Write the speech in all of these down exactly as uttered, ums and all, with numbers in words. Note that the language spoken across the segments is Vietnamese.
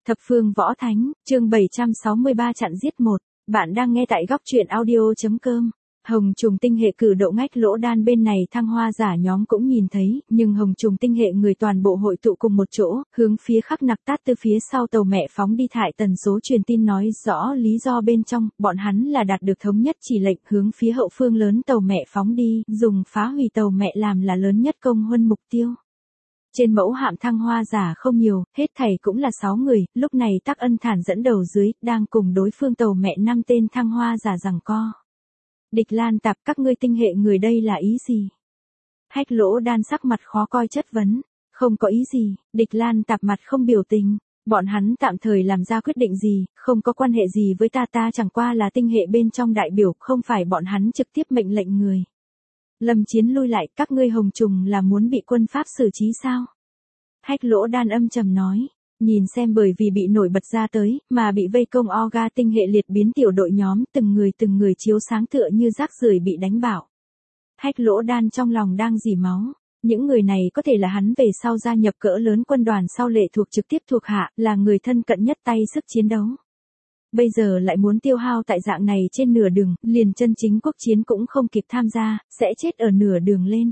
Thập phương võ thánh, chương bảy trăm sáu mươi ba chặn giết một. Bạn đang nghe tại góc truyện audio chấm com. Hồng trùng tinh hệ cử độ ngách lỗ đan bên này thăng hoa giả nhóm cũng nhìn thấy, nhưng hồng trùng tinh hệ người toàn bộ hội tụ cùng một chỗ, hướng phía khắc nặc tát từ phía sau tàu mẹ phóng đi. Thải tần số truyền tin nói rõ lý do bên trong, bọn hắn là đạt được thống nhất chỉ lệnh hướng phía hậu phương lớn tàu mẹ phóng đi, dùng phá hủy tàu mẹ làm là lớn nhất công huân mục tiêu. Trên mẫu hạm thăng hoa giả không nhiều, hết thảy cũng là sáu người, lúc này Tắc Ân Thản dẫn đầu dưới, đang cùng đối phương tàu mẹ năm tên thăng hoa giả giằng co. Địch Lan Tạp, các ngươi tinh hệ người đây là ý gì? Hách Lỗ Đan sắc mặt khó coi chất vấn. Không có ý gì, Địch Lan Tạp mặt không biểu tình. Bọn hắn tạm thời làm ra quyết định gì, không có quan hệ gì với ta ta chẳng qua là tinh hệ bên trong đại biểu, không phải bọn hắn trực tiếp mệnh lệnh người. Lâm Chiến lui lại, các ngươi hồng trùng là muốn bị quân Pháp xử trí sao? Hách Lỗ Đan âm trầm nói, nhìn xem bởi vì bị nổi bật ra tới, mà bị vây công Oga tinh hệ liệt biến tiểu đội nhóm, từng người từng người chiếu sáng tựa như rác rưởi bị đánh bạo. Hách Lỗ Đan trong lòng đang dỉ máu, những người này có thể là hắn về sau gia nhập cỡ lớn quân đoàn sau lệ thuộc trực tiếp thuộc hạ, là người thân cận nhất tay sức chiến đấu. Bây giờ lại muốn tiêu hao tại dạng này trên nửa đường, liền chân chính quốc chiến cũng không kịp tham gia, sẽ chết ở nửa đường lên.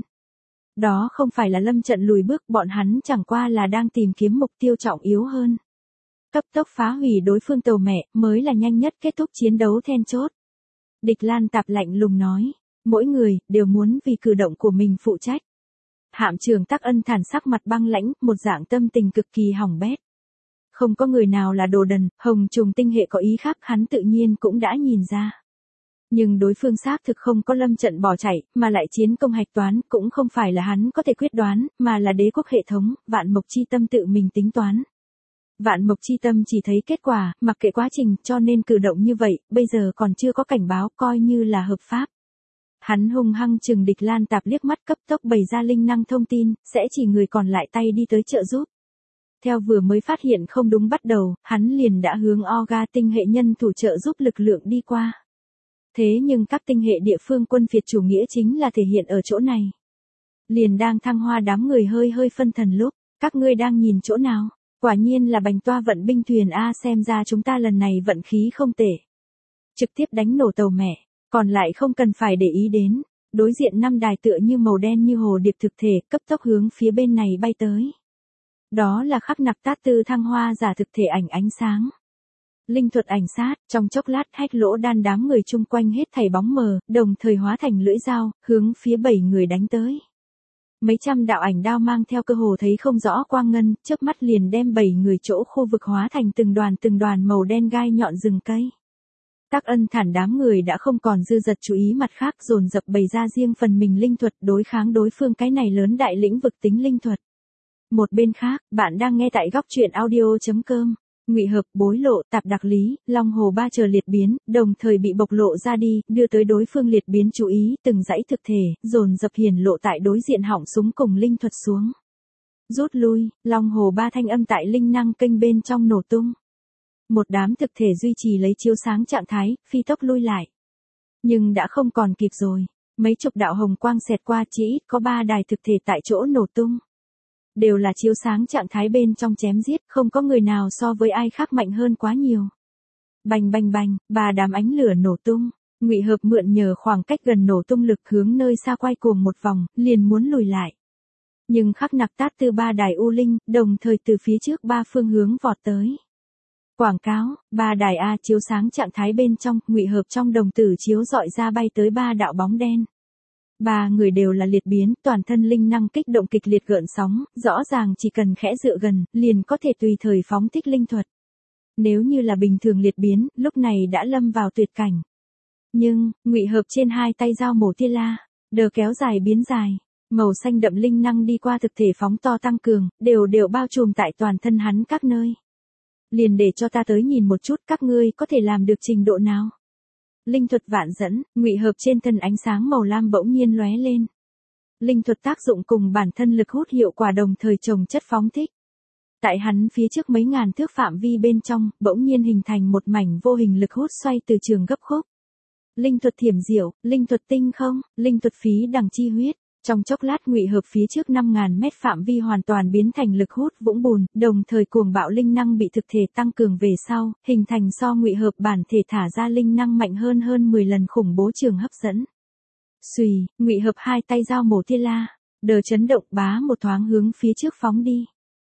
Đó không phải là lâm trận lùi bước, bọn hắn chẳng qua là đang tìm kiếm mục tiêu trọng yếu hơn. Cấp tốc phá hủy đối phương tàu mẹ, mới là nhanh nhất kết thúc chiến đấu then chốt. Địch Lan Tạp lạnh lùng nói, mỗi người, đều muốn vì cử động của mình phụ trách. Hạm trưởng Tắc Ân Thản sắc mặt băng lãnh, một dạng tâm tình cực kỳ hỏng bét. Không có người nào là đồ đần, hồng trùng tinh hệ có ý khác hắn tự nhiên cũng đã nhìn ra. Nhưng đối phương xác thực không có lâm trận bỏ chạy, mà lại chiến công hạch toán, cũng không phải là hắn có thể quyết đoán, mà là đế quốc hệ thống, vạn mộc chi tâm tự mình tính toán. Vạn mộc chi tâm chỉ thấy kết quả, mặc kệ quá trình, cho nên cử động như vậy, bây giờ còn chưa có cảnh báo, coi như là hợp pháp. Hắn hung hăng chừng Địch Lan Tạp liếc mắt, cấp tốc bày ra linh năng thông tin, sẽ chỉ người còn lại tay đi tới trợ giúp. Theo vừa mới phát hiện không đúng bắt đầu, hắn liền đã hướng Oga tinh hệ nhân thủ trợ giúp lực lượng đi qua. Thế nhưng các tinh hệ địa phương quân phiệt chủ nghĩa chính là thể hiện ở chỗ này. Liền đang thăng hoa đám người hơi hơi phân thần lúc, các ngươi đang nhìn chỗ nào? Quả nhiên là bành toa vận binh thuyền A, xem ra chúng ta lần này vận khí không tệ. Trực tiếp đánh nổ tàu mẹ, còn lại không cần phải để ý đến. Đối diện năm đài tựa như màu đen như hồ điệp thực thể, cấp tốc hướng phía bên này bay tới. Đó là khắc nặc tát tư thăng hoa giả thực thể ảnh ánh sáng. Linh thuật ảnh sát, trong chốc lát Hách Lỗ Đan đám người chung quanh hết thảy bóng mờ, đồng thời hóa thành lưỡi dao, hướng phía bảy người đánh tới. Mấy trăm đạo ảnh đao mang theo cơ hồ thấy không rõ quang ngân, chớp mắt liền đem bảy người chỗ khu vực hóa thành từng đoàn từng đoàn màu đen gai nhọn rừng cây. Tắc Ân Thản đám người đã không còn dư dật chú ý mặt khác, dồn dập bày ra riêng phần mình linh thuật đối kháng đối phương cái này lớn đại lĩnh vực tính linh thuật. Một bên khác, bạn đang nghe tại góc truyện audio chấm com. Ngụy Hợp, Bối Lộ, Tạp Đặc Lý, Long Hồ ba chờ liệt biến, đồng thời bị bộc lộ ra đi, đưa tới đối phương liệt biến chú ý, từng dãy thực thể, dồn dập hiển lộ tại đối diện họng súng cùng linh thuật xuống. Rút lui, Long Hồ ba thanh âm tại linh năng kênh bên trong nổ tung. Một đám thực thể duy trì lấy chiếu sáng trạng thái, phi tốc lui lại. Nhưng đã không còn kịp rồi, mấy chục đạo hồng quang xẹt qua, chỉ ít có ba đài thực thể tại chỗ nổ tung. Đều là chiếu sáng trạng thái bên trong chém giết, không có người nào so với ai khác mạnh hơn quá nhiều. Bành bành bành, ba đám ánh lửa nổ tung, Ngụy Hợp mượn nhờ khoảng cách gần nổ tung lực hướng nơi xa quay cuồng một vòng, liền muốn lùi lại. Nhưng khắc nặc tát từ ba đài u linh, đồng thời từ phía trước ba phương hướng vọt tới. Quảng cáo, ba đài A chiếu sáng trạng thái bên trong, Ngụy Hợp trong đồng tử chiếu dọi ra bay tới ba đạo bóng đen. Ba người đều là liệt biến, toàn thân linh năng kích động kịch liệt gợn sóng, rõ ràng chỉ cần khẽ dựa gần, liền có thể tùy thời phóng thích linh thuật. Nếu như là bình thường liệt biến, lúc này đã lâm vào tuyệt cảnh. Nhưng, Ngụy Hợp trên hai tay dao mổ tia la, đờ kéo dài biến dài, màu xanh đậm linh năng đi qua thực thể phóng to tăng cường, đều đều bao trùm tại toàn thân hắn các nơi. Liền để cho ta tới nhìn một chút các ngươi có thể làm được trình độ nào. Linh thuật vạn dẫn, Ngụy Hợp trên thân ánh sáng màu lam bỗng nhiên lóe lên. Linh thuật tác dụng cùng bản thân lực hút hiệu quả đồng thời chồng chất phóng thích. Tại hắn phía trước mấy ngàn thước phạm vi bên trong, bỗng nhiên hình thành một mảnh vô hình lực hút xoay từ trường gấp khúc. Linh thuật thiểm diệu, linh thuật tinh không, linh thuật phí đằng chi huyết, Trong chốc lát ngụy hợp phía trước năm nghìn mét phạm vi hoàn toàn biến thành lực hút vũng bùn, đồng thời cuồng bạo linh năng bị thực thể tăng cường về sau, hình thành so ngụy hợp bản thể thả ra linh năng mạnh hơn hơn mười lần khủng bố trường hấp dẫn. Xùy, ngụy hợp hai tay giao mổ thiên la, đờ chấn động bá một thoáng hướng phía trước phóng đi.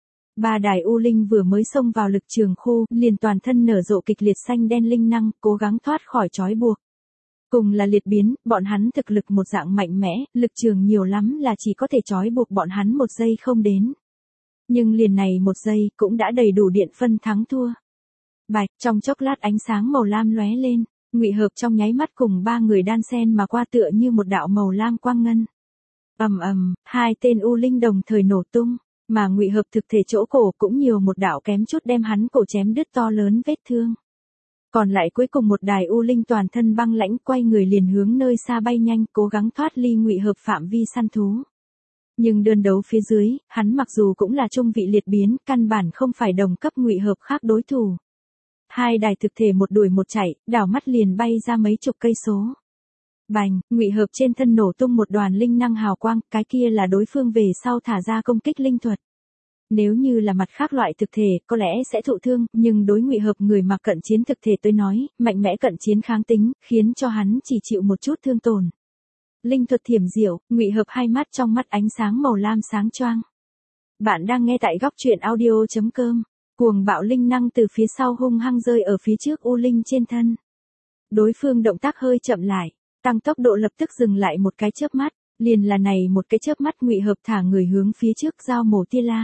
Ba đài U Linh vừa mới xông vào lực trường khô, liền toàn thân nở rộ kịch liệt xanh đen linh năng, cố gắng thoát khỏi trói buộc. Cùng là liệt biến, bọn hắn thực lực một dạng mạnh mẽ, lực trường nhiều lắm là chỉ có thể trói buộc bọn hắn một giây không đến. Nhưng liền này một giây cũng đã đầy đủ điện phân thắng thua. Bạch, trong chốc lát ánh sáng màu lam lóe lên, ngụy hợp trong nháy mắt cùng ba người đan sen mà qua tựa như một đạo màu lam quang ngân. Ầm ầm, hai tên U Linh đồng thời nổ tung, mà ngụy hợp thực thể chỗ cổ cũng nhiều một đạo kém chút đem hắn cổ chém đứt to lớn vết thương. Còn lại cuối cùng một đài U Linh toàn thân băng lãnh quay người liền hướng nơi xa bay nhanh, cố gắng thoát ly ngụy hợp phạm vi săn thú. Nhưng đơn đấu phía dưới, hắn mặc dù cũng là trung vị liệt biến, căn bản không phải đồng cấp ngụy hợp khác đối thủ. Hai đài thực thể một đuổi một chạy, đảo mắt liền bay ra mấy chục cây số. Bành, ngụy hợp trên thân nổ tung một đoàn linh năng hào quang, cái kia là đối phương về sau thả ra công kích linh thuật. Nếu như là mặt khác loại thực thể, có lẽ sẽ thụ thương, nhưng đối ngụy hợp người mà cận chiến thực thể tôi nói, mạnh mẽ cận chiến kháng tính, khiến cho hắn chỉ chịu một chút thương tổn. Linh thuật thiểm diệu, ngụy hợp hai mắt trong mắt ánh sáng màu lam sáng choang. Bạn đang nghe tại góc truyện audio chấm com. Cuồng bạo linh năng từ phía sau hung hăng rơi ở phía trước U Linh trên thân. Đối phương động tác hơi chậm lại, tăng tốc độ lập tức dừng lại một cái chớp mắt, liền là này một cái chớp mắt ngụy hợp thả người hướng phía trước giao mổ tia la.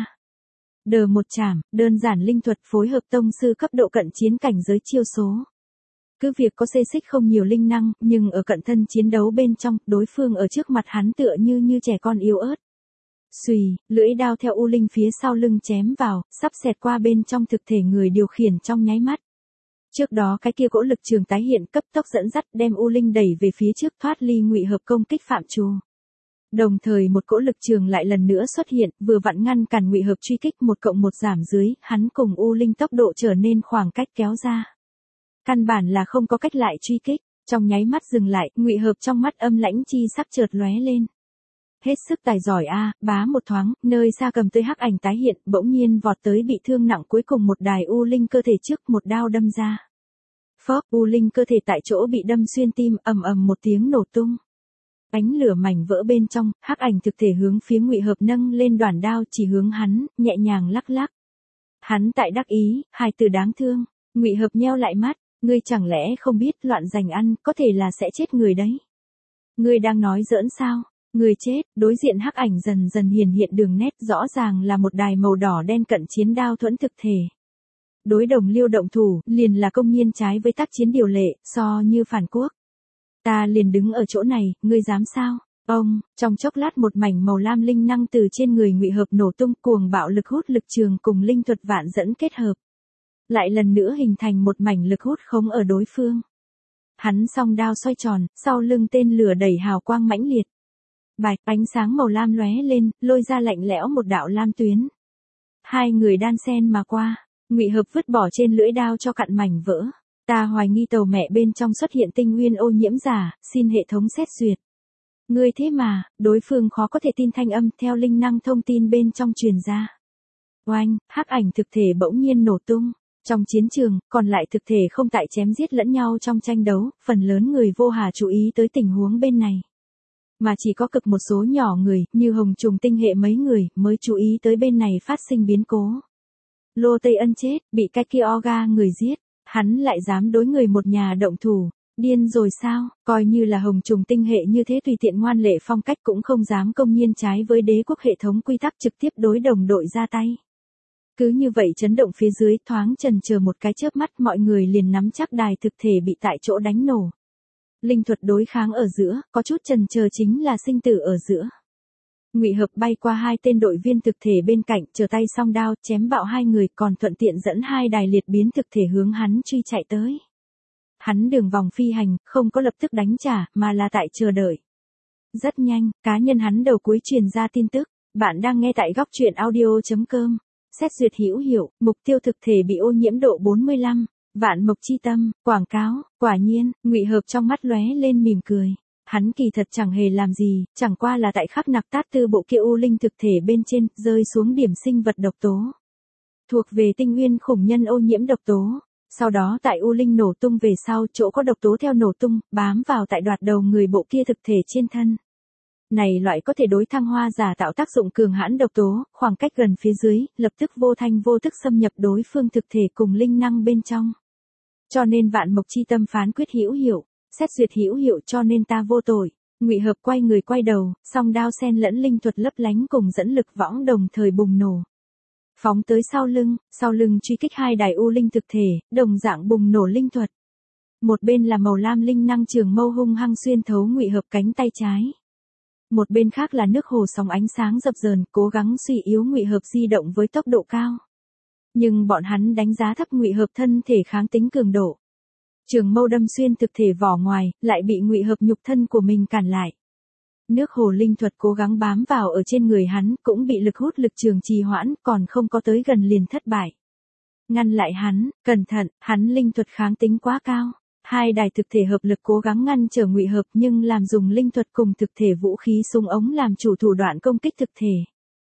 Đờ một chảm, đơn giản linh thuật phối hợp tông sư cấp độ cận chiến cảnh giới chiêu số. Cứ việc có xê xích không nhiều linh năng, nhưng ở cận thân chiến đấu bên trong, đối phương ở trước mặt hắn tựa như như trẻ con yếu ớt. Xùy, lưỡi đao theo U Linh phía sau lưng chém vào, sắp xẹt qua bên trong thực thể người điều khiển trong nháy mắt. Trước đó cái kia cỗ lực trường tái hiện cấp tốc dẫn dắt đem U Linh đẩy về phía trước thoát ly ngụy hợp công kích phạm trù. Đồng thời một cỗ lực trường lại lần nữa xuất hiện, vừa vặn ngăn cản ngụy hợp truy kích một cộng một giảm dưới, hắn cùng U Linh tốc độ trở nên khoảng cách kéo ra. Căn bản là không có cách lại truy kích, trong nháy mắt dừng lại, ngụy hợp trong mắt âm lãnh chi sắc chợt lóe lên. Hết sức tài giỏi a, bá một thoáng, nơi xa cầm tươi hắc ảnh tái hiện, bỗng nhiên vọt tới bị thương nặng cuối cùng một đài U Linh cơ thể trước một đao đâm ra. Phốc, U Linh cơ thể tại chỗ bị đâm xuyên tim, ầm ầm một tiếng nổ tung. Ánh lửa mảnh vỡ bên trong, hắc ảnh thực thể hướng phía ngụy hợp nâng lên đoản đao chỉ hướng hắn, nhẹ nhàng lắc lắc. Hắn tại đắc ý, hài tử đáng thương, ngụy hợp nheo lại mắt, ngươi chẳng lẽ không biết loạn giành ăn, có thể là sẽ chết người đấy. Ngươi đang nói giỡn sao? Người chết, đối diện hắc ảnh dần dần hiển hiện đường nét rõ ràng là một đài màu đỏ đen cận chiến đao thuẫn thực thể. Đối đồng liêu động thủ, liền là công nhiên trái với tác chiến điều lệ, so như phản quốc. Ta liền đứng ở chỗ này, ngươi dám sao? Ông, trong chốc lát một mảnh màu lam linh năng từ trên người ngụy hợp nổ tung cuồng bạo lực hút lực trường cùng linh thuật vạn dẫn kết hợp. Lại lần nữa hình thành một mảnh lực hút khống ở đối phương. Hắn song đao xoay tròn, sau lưng tên lửa đẩy hào quang mãnh liệt. Bạch, ánh sáng màu lam lóe lên, lôi ra lạnh lẽo một đạo lam tuyến. Hai người đan sen mà qua, ngụy hợp vứt bỏ trên lưỡi đao cho cặn mảnh vỡ. Ta hoài nghi tàu mẹ bên trong xuất hiện tinh nguyên ô nhiễm giả, xin hệ thống xét duyệt. Ngươi thế mà, đối phương khó có thể tin thanh âm theo linh năng thông tin bên trong truyền ra. Oanh, hắc ảnh thực thể bỗng nhiên nổ tung. Trong chiến trường, còn lại thực thể không tại chém giết lẫn nhau trong tranh đấu, phần lớn người vô hà chú ý tới tình huống bên này. Mà chỉ có cực một số nhỏ người, như hồng trùng tinh hệ mấy người, mới chú ý tới bên này phát sinh biến cố. Lô Tây Ân chết, bị cái kia Oga người giết, hắn lại dám đối người một nhà động thủ, điên rồi sao, coi như là hồng trùng tinh hệ như thế tùy tiện ngoan lệ phong cách cũng không dám công nhiên trái với đế quốc hệ thống quy tắc trực tiếp đối đồng đội ra tay. Cứ như vậy chấn động phía dưới thoáng chần chờ một cái chớp mắt mọi người liền nắm chắc đài thực thể bị tại chỗ đánh nổ. Linh thuật đối kháng ở giữa, có chút chần chờ chính là sinh tử ở giữa. Ngụy hợp bay qua hai tên đội viên thực thể bên cạnh, chờ tay song đao, chém bạo hai người, còn thuận tiện dẫn hai đài liệt biến thực thể hướng hắn truy chạy tới. Hắn đường vòng phi hành, không có lập tức đánh trả, mà là tại chờ đợi. Rất nhanh, cá nhân hắn đầu cuối truyền ra tin tức, bạn đang nghe tại góc truyện audio chấm com. Xét duyệt hữu hiệu, mục tiêu thực thể bị ô nhiễm độ bốn mươi lăm. Vạn Mộc Chi Tâm, quảng cáo, quả nhiên, ngụy hợp trong mắt lóe lên mỉm cười. Hắn kỳ thật chẳng hề làm gì, chẳng qua là tại khắc nặc tát tư bộ kia u linh thực thể bên trên, rơi xuống điểm sinh vật độc tố. Thuộc về tinh nguyên khủng nhân ô nhiễm độc tố. Sau đó tại u linh nổ tung về sau, chỗ có độc tố theo nổ tung, bám vào tại đoạt đầu người bộ kia thực thể trên thân. Này loại có thể đối thăng hoa giả tạo tác dụng cường hãn độc tố, khoảng cách gần phía dưới, lập tức vô thanh vô tức xâm nhập đối phương thực thể cùng linh năng bên trong. Cho nên vạn mộc chi tâm phán quyết hữu hiệu, xét duyệt hữu hiệu cho nên ta vô tội. Ngụy Hợp quay người quay đầu, song đao sen lẫn linh thuật lấp lánh cùng dẫn lực võng đồng thời bùng nổ. Phóng tới sau lưng, sau lưng truy kích hai đài u linh thực thể, đồng dạng bùng nổ linh thuật. Một bên là màu lam linh năng trường mâu hung hăng xuyên thấu Ngụy Hợp cánh tay trái. Một bên khác là nước hồ sóng ánh sáng dập dờn, cố gắng suy yếu Ngụy Hợp di động với tốc độ cao. Nhưng bọn hắn đánh giá thấp Ngụy Hợp thân thể kháng tính cường độ. Trường mâu đâm xuyên thực thể vỏ ngoài, lại bị Ngụy Hợp nhục thân của mình cản lại. Nước hồ linh thuật cố gắng bám vào ở trên người hắn, cũng bị lực hút lực trường trì hoãn, còn không có tới gần liền thất bại. Ngăn lại hắn, cẩn thận, hắn linh thuật kháng tính quá cao. Hai đài thực thể hợp lực cố gắng ngăn trở Ngụy Hợp nhưng làm dùng linh thuật cùng thực thể vũ khí súng ống làm chủ thủ đoạn công kích thực thể.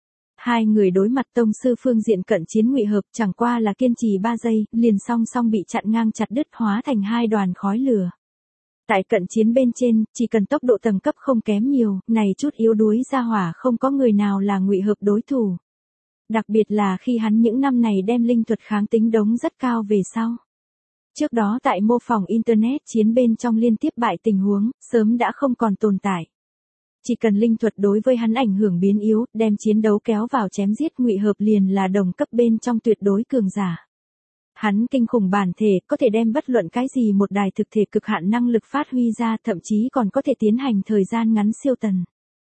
Hai người đối mặt tông sư phương diện cận chiến Ngụy Hợp chẳng qua là kiên trì ba giây, liền song song bị chặn ngang chặt đứt hóa thành hai đoàn khói lửa. Tại cận chiến bên trên, chỉ cần tốc độ tầng cấp không kém nhiều, này chút yếu đuối ra hỏa không có người nào là Ngụy Hợp đối thủ. Đặc biệt là khi hắn những năm này đem linh thuật kháng tính đống rất cao về sau. Trước đó tại mô phỏng Internet chiến bên trong liên tiếp bại tình huống, sớm đã không còn tồn tại. Chỉ cần linh thuật đối với hắn ảnh hưởng biến yếu, đem chiến đấu kéo vào chém giết Ngụy Hợp liền là đồng cấp bên trong tuyệt đối cường giả. Hắn kinh khủng bản thể, có thể đem bất luận cái gì một đài thực thể cực hạn năng lực phát huy ra, thậm chí còn có thể tiến hành thời gian ngắn siêu tần.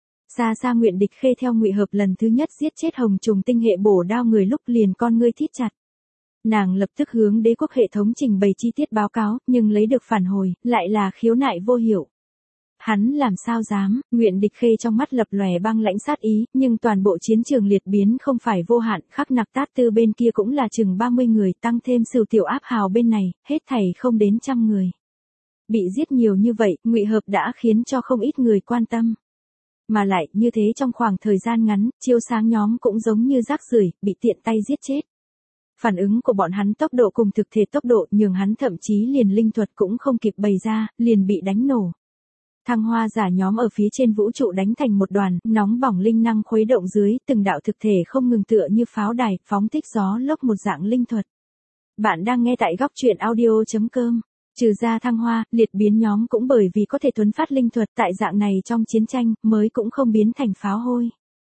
Xa xa Nguyện Địch Khê theo Ngụy Hợp lần thứ nhất giết chết hồng trùng tinh hệ bổ đao người lúc liền con ngươi thít chặt. Nàng lập tức hướng đế quốc hệ thống trình bày chi tiết báo cáo, nhưng lấy được phản hồi, lại là khiếu nại vô hiệu. Hắn làm sao dám, Nguyện Địch Khê trong mắt lập lòe băng lãnh sát ý, nhưng toàn bộ chiến trường liệt biến không phải vô hạn, khắc nặc tát tư bên kia cũng là chừng ba mươi người, tăng thêm Sửu Tiểu Áp Hào bên này, hết thảy không đến trăm người. Bị giết nhiều như vậy, Ngụy Hợp đã khiến cho không ít người quan tâm. Mà lại, như thế trong khoảng thời gian ngắn, chiếu sáng nhóm cũng giống như rác rưởi, bị tiện tay giết chết. Phản ứng của bọn hắn tốc độ cùng thực thể tốc độ nhường hắn thậm chí liền linh thuật cũng không kịp bày ra, liền bị đánh nổ. Thăng hoa giả nhóm ở phía trên vũ trụ đánh thành một đoàn, nóng bỏng linh năng khuấy động dưới, từng đạo thực thể không ngừng tựa như pháo đài, phóng thích gió lốc một dạng linh thuật. Bạn đang nghe tại góc truyện audio chấm com. Trừ ra thăng hoa, liệt biến nhóm cũng bởi vì có thể tuấn phát linh thuật tại dạng này trong chiến tranh, mới cũng không biến thành pháo hôi.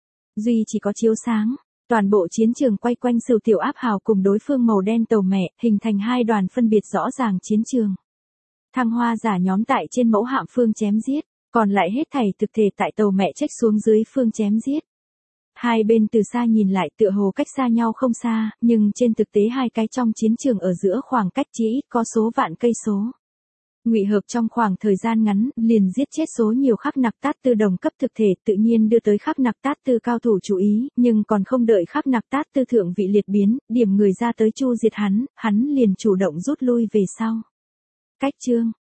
Duy chỉ có chiếu sáng. Toàn bộ chiến trường quay quanh Sửu Tiểu Áp Hào cùng đối phương màu đen tàu mẹ, hình thành hai đoàn phân biệt rõ ràng chiến trường. Thăng hoa giả nhóm tại trên mẫu hạm phương chém giết, còn lại hết thảy thực thể tại tàu mẹ trách xuống dưới phương chém giết. Hai bên từ xa nhìn lại tựa hồ cách xa nhau không xa, nhưng trên thực tế hai cái trong chiến trường ở giữa khoảng cách chỉ ít có số vạn cây số. Ngụy Hợp trong khoảng thời gian ngắn, liền giết chết số nhiều khắc nặc tát tư đồng cấp thực thể, tự nhiên đưa tới khắc nặc tát tư cao thủ chú ý, nhưng còn không đợi khắc nặc tát tư thượng vị liệt biến, điểm người ra tới chu diệt hắn, hắn liền chủ động rút lui về sau. Cách chương